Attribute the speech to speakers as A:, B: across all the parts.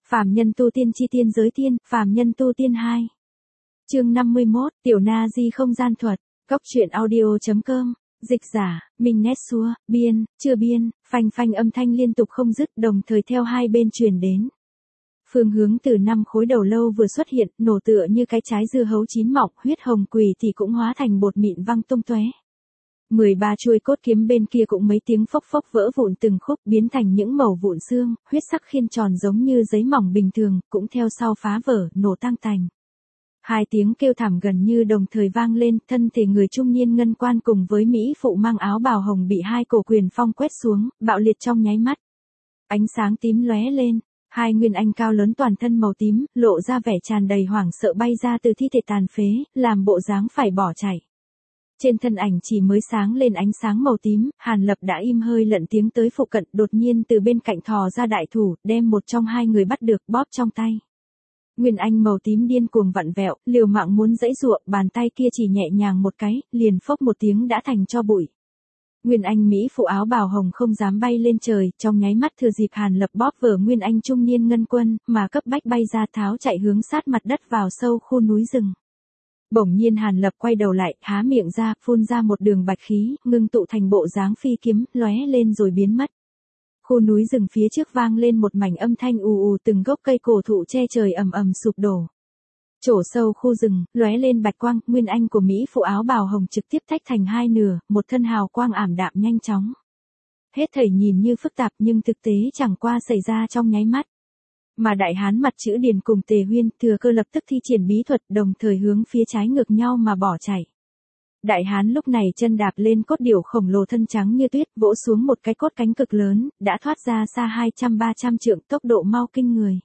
A: Phàm nhân tu tiên chi tiên giới tiên, phàm nhân tu tiên 2. Chương 51, Tiểu Na Di không gian thuật, Cốc truyện audio.com, dịch giả, Minh Nét Xua, biên, chưa biên, phanh phanh âm thanh liên tục không dứt đồng thời theo hai bên truyền đến. Phương hướng từ 5 khối đầu lâu vừa xuất hiện, nổ tựa như cái trái dưa hấu chín mọng, huyết hồng quỷ thì cũng hóa thành bột mịn văng tung tóe. 13 chuôi cốt kiếm bên kia cũng mấy tiếng phốc phốc vỡ vụn từng khúc biến thành những mẩu vụn xương, huyết sắc khiên tròn giống như giấy mỏng bình thường, cũng theo sau phá vỡ, nổ tang tành. Hai tiếng kêu thảm gần như đồng thời vang lên, thân thể người trung niên ngân quan cùng với mỹ phụ mang áo bào hồng bị hai cổ quyền phong quét xuống, bạo liệt trong nháy mắt. Ánh sáng tím lóe lên, hai nguyên anh cao lớn toàn thân màu tím, lộ ra vẻ tràn đầy hoảng sợ bay ra từ thi thể tàn phế, làm bộ dáng phải bỏ chạy. Trên thân ảnh chỉ mới sáng lên ánh sáng màu tím, Hàn Lập đã im hơi lận tiếng tới phụ cận, đột nhiên từ bên cạnh thò ra đại thủ, đem một trong hai người bắt được, bóp trong tay. Nguyên anh màu tím điên cuồng vặn vẹo, liều mạng muốn giãy giụa, bàn tay kia chỉ nhẹ nhàng một cái, liền phốc một tiếng đã thành tro bụi. Nguyên anh mỹ phụ áo bào hồng không dám bay lên trời, trong nháy mắt thừa dịp Hàn Lập bóp vở Nguyên anh trung niên ngân quân, mà cấp bách bay ra tháo chạy hướng sát mặt đất vào sâu khu núi rừng. Bỗng nhiên Hàn Lập quay đầu lại, há miệng ra, phun ra một đường bạch khí, ngưng tụ thành bộ dáng phi kiếm, lóe lên rồi biến mất. Khu núi rừng phía trước vang lên một mảnh âm thanh ù ù, từng gốc cây cổ thụ che trời ầm ầm sụp đổ. Chỗ sâu khu rừng, lóe lên bạch quang, nguyên anh của mỹ phụ áo bào hồng trực tiếp tách thành hai nửa, một thân hào quang ảm đạm nhanh chóng. Hết thảy nhìn như phức tạp nhưng thực tế chẳng qua xảy ra trong nháy mắt. Mà đại hán mặt chữ Điền cùng Tề Huyên thừa cơ lập tức thi triển bí thuật, đồng thời hướng phía trái ngược nhau mà bỏ chạy. Đại hán lúc này chân đạp lên cốt điểu khổng lồ thân trắng như tuyết, vỗ xuống một cái cốt cánh cực lớn, đã thoát ra xa 200-300 trượng, tốc độ mau kinh người.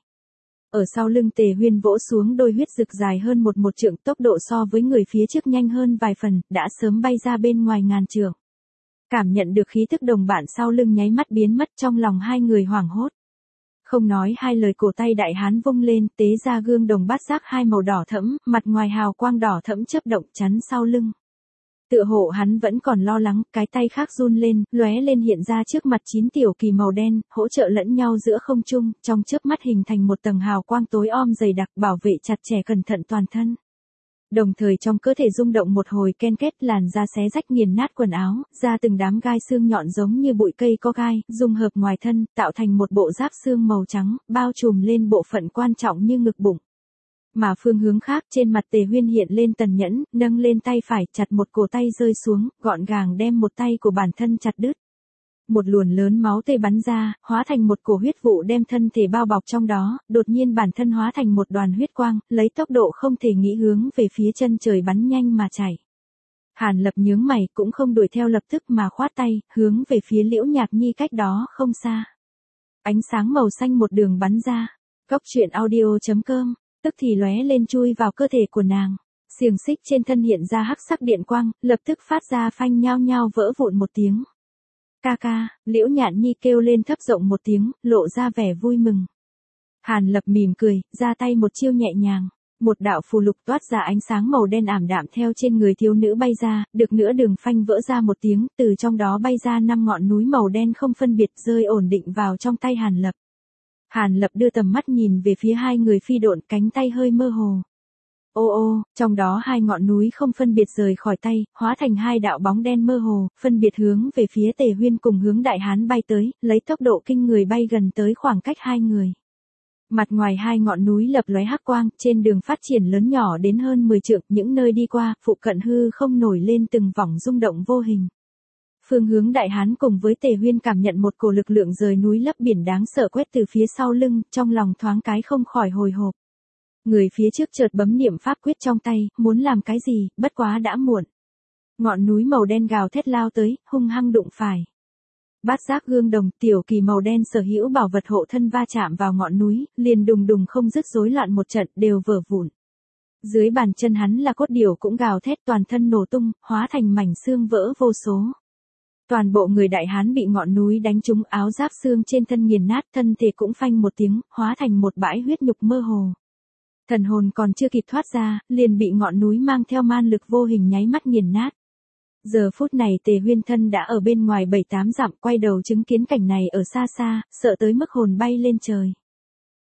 A: Ở sau lưng Tề Huyên vỗ xuống đôi huyết rực dài hơn một trượng, tốc độ so với người phía trước nhanh hơn vài phần, đã sớm bay ra bên ngoài ngàn trượng. Cảm nhận được khí thức đồng bạn sau lưng nháy mắt biến mất, trong lòng hai người hoảng hốt. Không nói hai lời, cổ tay đại hán vung lên, tế ra gương đồng bát giác hai màu đỏ thẫm, mặt ngoài hào quang đỏ thẫm chớp động chắn sau lưng. Tựa hộ hắn vẫn còn lo lắng, cái tay khác run lên, lóe lên hiện ra trước mặt 9 tiểu kỳ màu đen, hỗ trợ lẫn nhau giữa không trung, trong chớp mắt hình thành một tầng hào quang tối om dày đặc, bảo vệ chặt chẽ cẩn thận toàn thân. Đồng thời trong cơ thể rung động một hồi ken kết, làn da xé rách nghiền nát quần áo, ra từng đám gai xương nhọn giống như bụi cây có gai, dung hợp ngoài thân, tạo thành một bộ giáp xương màu trắng, bao trùm lên bộ phận quan trọng như ngực bụng. Mà phương hướng khác, trên mặt Tề Huyên hiện lên tần nhẫn, nâng lên tay phải, chặt một cổ tay rơi xuống, gọn gàng đem một tay của bản thân chặt đứt. Một luồn lớn máu tươi bắn ra, hóa thành một cổ huyết vụ đem thân thể bao bọc trong đó, đột nhiên bản thân hóa thành một đoàn huyết quang, lấy tốc độ không thể nghĩ hướng về phía chân trời bắn nhanh mà chạy. Hàn Lập nhướng mày, cũng không đuổi theo lập tức mà khoát tay, hướng về phía Liễu Nhạc Nhi cách đó không xa. Ánh sáng màu xanh một đường bắn ra, Cốc truyện audio.com, tức thì lóe lên chui vào cơ thể của nàng. Xiềng xích trên thân hiện ra hắc sắc điện quang, lập tức phát ra phanh nhao nhao vỡ vụn một tiếng. Ca ca, Liễu Nhạn Nhi kêu lên thấp giọng một tiếng, lộ ra vẻ vui mừng. Hàn Lập mỉm cười, ra tay một chiêu nhẹ nhàng. Một đạo phù lục toát ra ánh sáng màu đen ảm đạm theo trên người thiếu nữ bay ra, được nữa đường phanh vỡ ra một tiếng, từ trong đó bay ra 5 ngọn núi màu đen không phân biệt rơi ổn định vào trong tay Hàn Lập. Hàn Lập đưa tầm mắt nhìn về phía hai người phi độn, cánh tay hơi mơ hồ. Ô ô, trong đó hai ngọn núi không phân biệt rời khỏi tay, hóa thành hai đạo bóng đen mơ hồ, phân biệt hướng về phía Tề Huyên cùng hướng đại hán bay tới, lấy tốc độ kinh người bay gần tới khoảng cách hai người. Mặt ngoài hai ngọn núi lập lóe hắc quang, trên đường phát triển lớn nhỏ đến hơn 10 trượng, những nơi đi qua, phụ cận hư không nổi lên từng vòng rung động vô hình. Phương hướng đại hán cùng với Tề Huyên cảm nhận một cổ lực lượng rời núi lấp biển đáng sợ quét từ phía sau lưng, trong lòng thoáng cái không khỏi hồi hộp. Người phía trước chợt bấm niệm pháp quyết trong tay, muốn làm cái gì, bất quá đã muộn. Ngọn núi màu đen gào thét lao tới, hung hăng đụng phải. Bát giác gương đồng, tiểu kỳ màu đen sở hữu bảo vật hộ thân va chạm vào ngọn núi, liền đùng đùng không dứt rối loạn một trận, đều vỡ vụn. Dưới bàn chân hắn là cốt điểu cũng gào thét, toàn thân nổ tung, hóa thành mảnh xương vỡ vô số. Toàn bộ người đại hán bị ngọn núi đánh trúng, áo giáp xương trên thân nghiền nát, thân thể cũng phanh một tiếng, hóa thành một bãi huyết nhục mơ hồ. Thần hồn còn chưa kịp thoát ra, liền bị ngọn núi mang theo man lực vô hình nháy mắt nghiền nát. Giờ phút này Tề Huyên thân đã ở bên ngoài 7-8 dặm, quay đầu chứng kiến cảnh này ở xa xa, sợ tới mức hồn bay lên trời.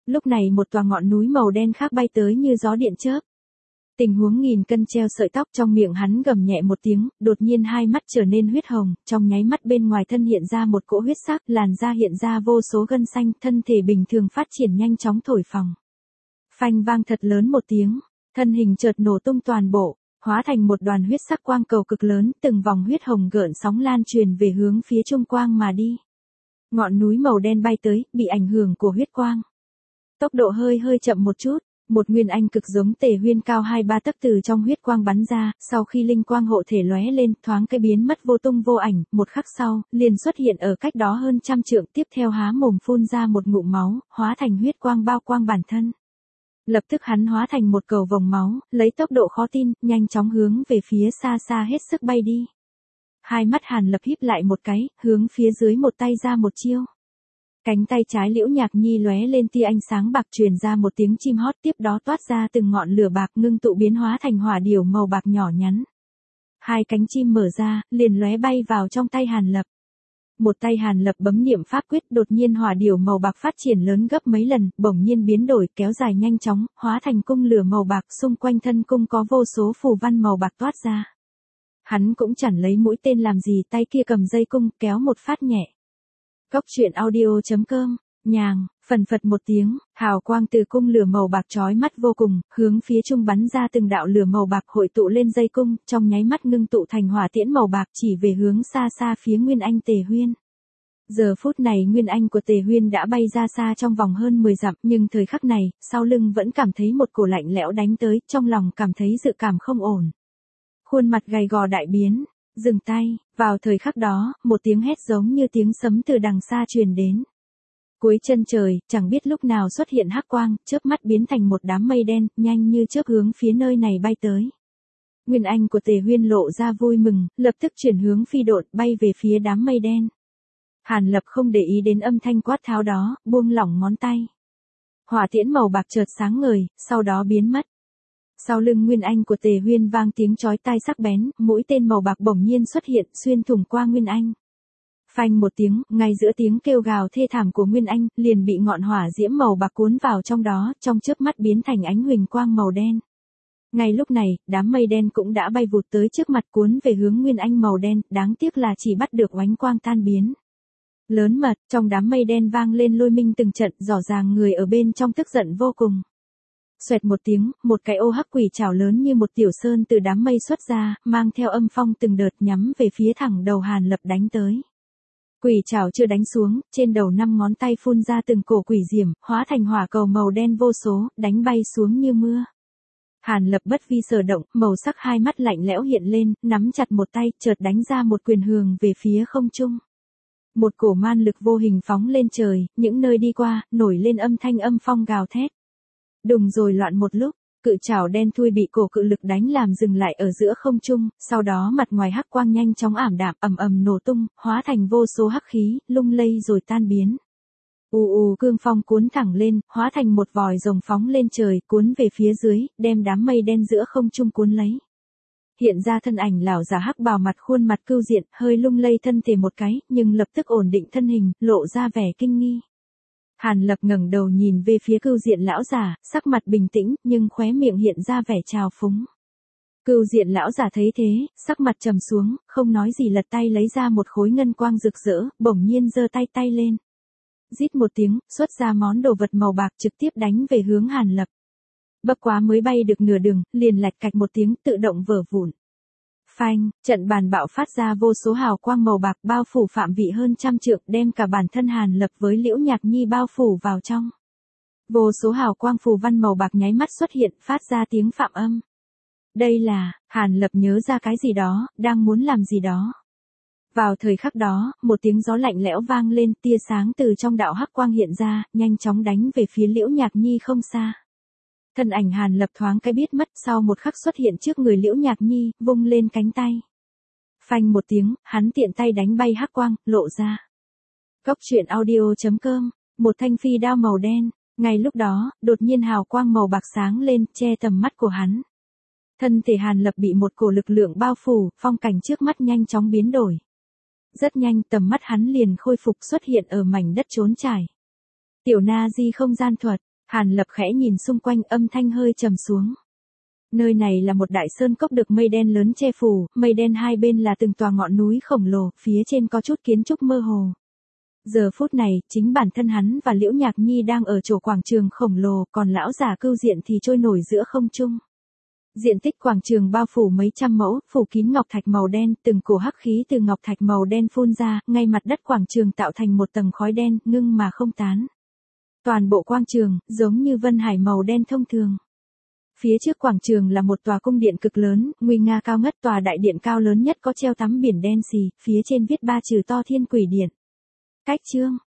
A: Lúc này một tòa ngọn núi màu đen khác bay tới như gió điện chớp. Tình huống nghìn cân treo sợi tóc, trong miệng hắn gầm nhẹ một tiếng, đột nhiên hai mắt trở nên huyết hồng, trong nháy mắt bên ngoài thân hiện ra một cỗ huyết sắc, làn da hiện ra vô số gân xanh, thân thể bình thường phát triển nhanh chóng thổi phồng. Phanh vang thật lớn một tiếng, thân hình chợt nổ tung toàn bộ, hóa thành một đoàn huyết sắc quang cầu cực lớn, từng vòng huyết hồng gợn sóng lan truyền về hướng phía trung quang mà đi. Ngọn núi màu đen bay tới, bị ảnh hưởng của huyết quang. Tốc độ hơi chậm một chút, một nguyên anh cực giống Tề Huyên cao 2-3 tấc từ trong huyết quang bắn ra, sau khi linh quang hộ thể lóe lên, thoáng cái biến mất vô tung vô ảnh, một khắc sau, liền xuất hiện ở cách đó hơn 100 trượng, tiếp theo há mồm phun ra một ngụm máu, hóa thành huyết quang bao quang bản thân. Lập tức hắn hóa thành một cầu vồng máu, lấy tốc độ khó tin, nhanh chóng hướng về phía xa xa hết sức bay đi. Hai mắt Hàn Lập híp lại một cái, hướng phía dưới một tay ra một chiêu. Cánh tay trái Liễu Nhạc Nhi lóe lên tia ánh sáng bạc, truyền ra một tiếng chim hót, tiếp đó toát ra từng ngọn lửa bạc ngưng tụ biến hóa thành hỏa điểu màu bạc nhỏ nhắn. Hai cánh chim mở ra, liền lóe bay vào trong tay Hàn Lập. Một tay Hàn Lập bấm niệm pháp quyết, đột nhiên hỏa điểu màu bạc phát triển lớn gấp mấy lần, bỗng nhiên biến đổi, kéo dài nhanh chóng, hóa thành cung lửa màu bạc, xung quanh thân cung có vô số phù văn màu bạc toát ra. Hắn cũng chẳng lấy mũi tên làm gì, tay kia cầm dây cung, kéo một phát nhẹ. Cốc truyện audio.com, nhàng, phần phật một tiếng, hào quang từ cung lửa màu bạc chói mắt vô cùng, hướng phía trung bắn ra từng đạo lửa màu bạc hội tụ lên dây cung, trong nháy mắt ngưng tụ thành hỏa tiễn màu bạc chỉ về hướng xa xa phía Nguyên Anh Tề Huyên. Giờ phút này Nguyên Anh của Tề Huyên đã bay ra xa trong vòng hơn 10 dặm, nhưng thời khắc này, sau lưng vẫn cảm thấy một cổ lạnh lẽo đánh tới, trong lòng cảm thấy dự cảm không ổn. Khuôn mặt gầy gò đại biến. Dừng tay, vào thời khắc đó, một tiếng hét giống như tiếng sấm từ đằng xa truyền đến. Cuối chân trời, chẳng biết lúc nào xuất hiện hắc quang, chớp mắt biến thành một đám mây đen, nhanh như chớp hướng phía nơi này bay tới. Nguyên Anh của Tề Huyên lộ ra vui mừng, lập tức chuyển hướng phi độn, bay về phía đám mây đen. Hàn Lập không để ý đến âm thanh quát tháo đó, buông lỏng ngón tay. Hỏa tiễn màu bạc chợt sáng ngời, sau đó biến mất. Sau lưng Nguyên Anh của Tề Huyên vang tiếng chói tai sắc bén, mũi tên màu bạc bỗng nhiên xuất hiện, xuyên thủng qua Nguyên Anh. Phanh một tiếng, ngay giữa tiếng kêu gào thê thảm của Nguyên Anh, liền bị ngọn hỏa diễm màu bạc cuốn vào trong đó, trong chớp mắt biến thành ánh huỳnh quang màu đen. Ngay lúc này, đám mây đen cũng đã bay vụt tới trước mặt, cuốn về hướng Nguyên Anh màu đen, đáng tiếc là chỉ bắt được oánh quang tan biến. Lớn mật, trong đám mây đen vang lên lôi minh từng trận, rõ ràng người ở bên trong tức giận vô cùng. Xoẹt một tiếng, một cái ô hắc quỷ trảo lớn như một tiểu sơn từ đám mây xuất ra, mang theo âm phong từng đợt nhắm về phía thẳng đầu Hàn Lập đánh tới. Quỷ trảo chưa đánh xuống, trên đầu 5 ngón tay phun ra từng cổ quỷ diễm, hóa thành hỏa cầu màu đen vô số, đánh bay xuống như mưa. Hàn Lập bất vi sở động, màu sắc hai mắt lạnh lẽo hiện lên, nắm chặt một tay, chợt đánh ra một quyền hường về phía không trung. Một cổ man lực vô hình phóng lên trời, những nơi đi qua, nổi lên âm thanh âm phong gào thét. Đùng rồi loạn một lúc, cự trảo đen thui bị cổ cự lực đánh làm dừng lại ở giữa không trung, sau đó mặt ngoài hắc quang nhanh chóng ảm đạm, ầm ầm nổ tung, hóa thành vô số hắc khí, lung lay rồi tan biến. Cương phong cuốn thẳng lên, hóa thành một vòi rồng phóng lên trời, cuốn về phía dưới, đem đám mây đen giữa không trung cuốn lấy. Hiện ra thân ảnh lão già hắc bào, mặt khuôn mặt cưu diện, hơi lung lay thân thể một cái, nhưng lập tức ổn định thân hình, lộ ra vẻ kinh nghi. Hàn Lập ngẩng đầu nhìn về phía cưu diện lão già, sắc mặt bình tĩnh, nhưng khóe miệng hiện ra vẻ trào phúng. Cưu diện lão già thấy thế, sắc mặt trầm xuống, không nói gì, lật tay lấy ra một khối ngân quang rực rỡ, bỗng nhiên giơ tay lên. Rít một tiếng, xuất ra món đồ vật màu bạc trực tiếp đánh về hướng Hàn Lập. Bất quá mới bay được nửa đường, liền lạch cạch một tiếng tự động vỡ vụn. Phanh, trận bàn bạo phát ra vô số hào quang màu bạc bao phủ phạm vị hơn 100 trượng, đem cả bản thân Hàn Lập với Liễu Nhạc Nhi bao phủ vào trong. Vô số hào quang phù văn màu bạc nháy mắt xuất hiện, phát ra tiếng phạm âm. Đây là, Hàn Lập nhớ ra cái gì đó, đang muốn làm gì đó. Vào thời khắc đó, một tiếng gió lạnh lẽo vang lên, tia sáng từ trong đạo hắc quang hiện ra, nhanh chóng đánh về phía Liễu Nhạc Nhi không xa. Thân ảnh Hàn Lập thoáng cái biết mất, sau một khắc xuất hiện trước người Liễu Nhạc Nhi, vung lên cánh tay. Phanh một tiếng, hắn tiện tay đánh bay hắc quang, lộ ra. Cốc truyện audio.com, một thanh phi đao màu đen, ngay lúc đó, đột nhiên hào quang màu bạc sáng lên, che tầm mắt của hắn. Thân thể Hàn Lập bị một cổ lực lượng bao phủ, phong cảnh trước mắt nhanh chóng biến đổi. Rất nhanh, tầm mắt hắn liền khôi phục, xuất hiện ở mảnh đất trốn trải. Tiểu Na Di không gian thuật. Hàn Lập khẽ nhìn xung quanh, âm thanh hơi trầm xuống. Nơi này là một đại sơn cốc được mây đen lớn che phủ, mây đen hai bên là từng tòa ngọn núi khổng lồ, phía trên có chút kiến trúc mơ hồ. Giờ phút này, chính bản thân hắn và Liễu Nhạc Nhi đang ở chỗ quảng trường khổng lồ, còn lão già Cưu Diện thì trôi nổi giữa không trung. Diện tích quảng trường bao phủ mấy trăm mẫu, phủ kín ngọc thạch màu đen, từng cổ hắc khí từ ngọc thạch màu đen phun ra, ngay mặt đất quảng trường tạo thành một tầng khói đen, ngưng mà không tán. Toàn bộ quảng trường, giống như vân hải màu đen thông thường. Phía trước quảng trường là một tòa cung điện cực lớn, nguy nga cao ngất, tòa đại điện cao lớn nhất có treo tấm biển đen xì, phía trên viết 3 chữ to Thiên Quỷ Điện. Cách chương